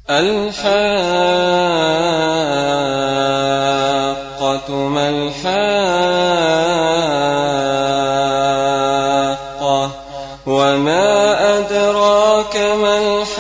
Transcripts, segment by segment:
الحاقة ما الحاقة وما أدراك ما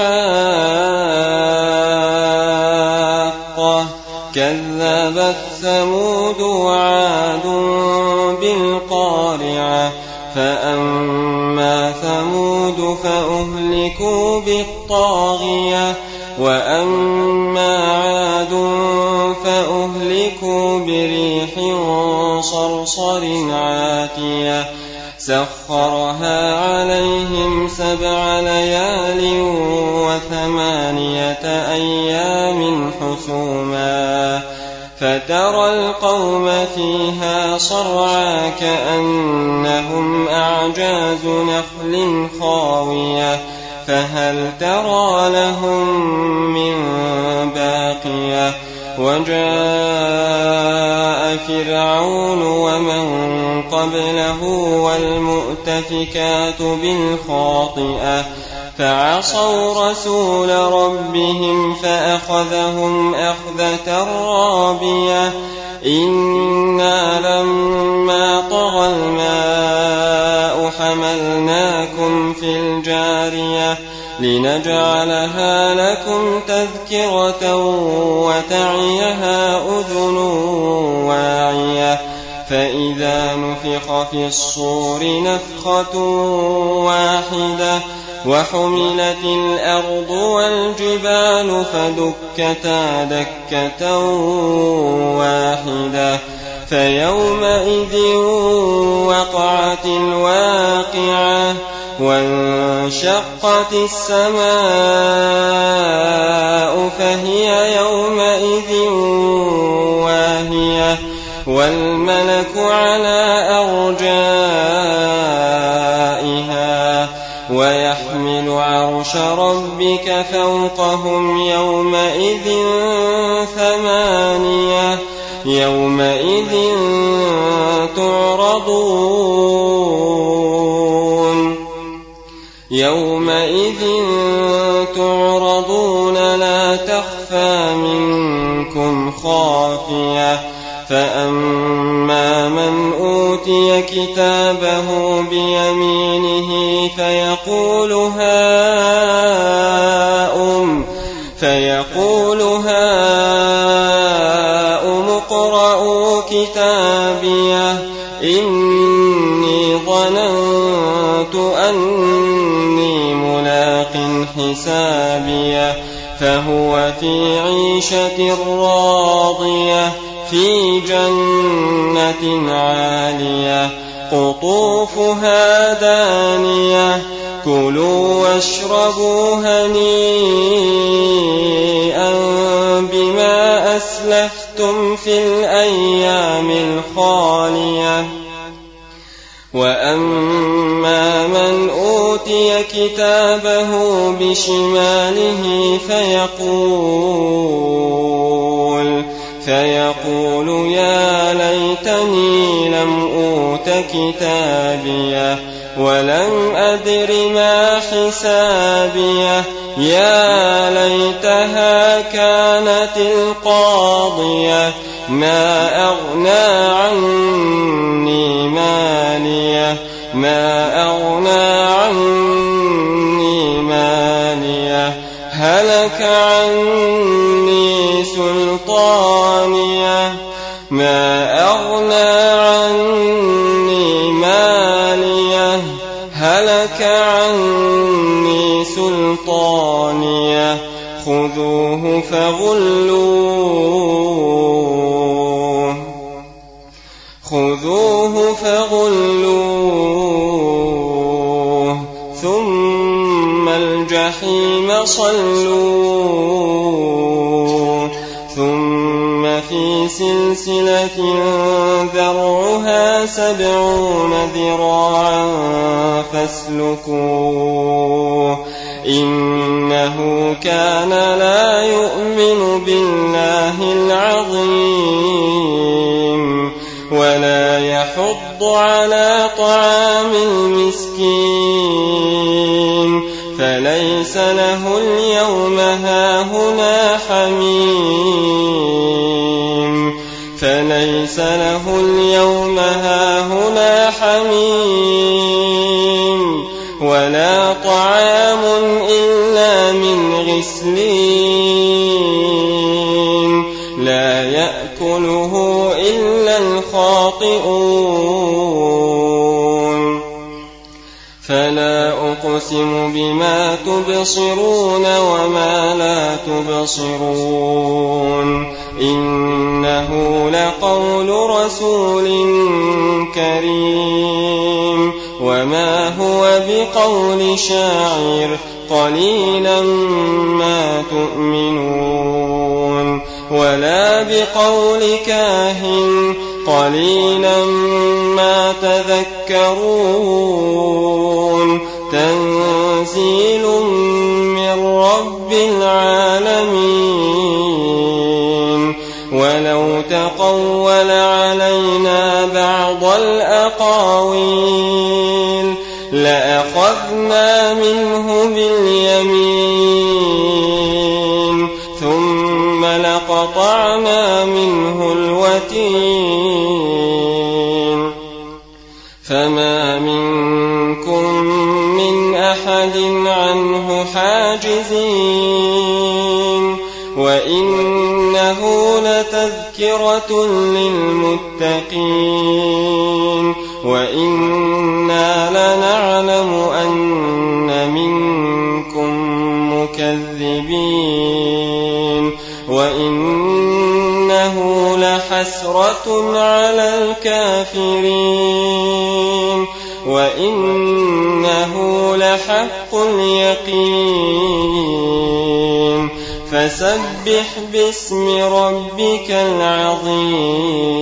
الحاقة كذبت ثمود وعاد بالقارعة فأما ثمود فأهلكوا بالطاغية وأما عاد فأهلكوا بريح صرصر عاتية سخرها عليهم 7 ليال و8 أيام حسوما فترى القوم فيها صرعى كأنهم أعجاز نخل خاوية فهل ترى لهم من باقية وجاء فرعون ومن قبله والمؤتفكات بالخاطئة فعصوا رسول ربهم فأخذهم أخذة رابية إنا لما طغى الماء حملناكم في الجارية لنجعلها لكم تذكرة وتعيها أذن واعية فإذا نفخ في الصور نفخة واحدة وحملت الأرض والجبال فدكتا دكة واحدة فيومئذ وقعت الواقعة وانشقت السماء فهي يومئذ واهية والملك على أرجائها ويحمل عرش ربك فوقهم يومئذ 8 يومئذ تعرضون لا تخفى منكم خافية فأما من أوتي كتابه بيمينه فيقول هاؤم اقرءوا كتابيه إني ظننت أني ملاق حسابيه فهو في عيشة راضية في جنة عالية قطوفها دانية كلوا واشربوا هنيئا بما أسلفتم في الأيام الخالية وأما من أوتي كتابه بشماله فيقول يا ليتني لم أوت كتابيه ولم أدر ما حسابيه يا ليتها كانت القاضية ما أغنى عني ماليه هلك عني سلطانيه ما أغنى عني ماليه هلك عني سلطانيه خذوه فغلوه ثم الجحيم صلوه ثم في سلسلة ذرعها 70 ذراعا فاسلكوه إنه كان لا يؤمن بالله العظيم ولا يحض على طعام المسكين فليس له اليوم هاهنا هاهنا حميم فليس له اليوم هاهنا حميم ولا طعام إلا من غسلين لا يأكله إلا الخاطئون فلا أقسم بما تبصرون وما لا تبصرون إنه لقول رسول كريم وما هو بقول شاعر قليلا ما تؤمنون ولا بقول كاهن قليلا ما تذكرون تنزيل من رب العالمين ولو تقول علينا بعض الأقاويل لأخذنا منه باليمين ثم لقطعنا منه الوتين فما منكم من أحد عنه حاجزين وإنه لتذكرة للمتقين وإنا لنعلم أن منكم مكذبين وإنه لحسرة على الكافرين وإنه لحق اليقين فسبح باسم ربك العظيم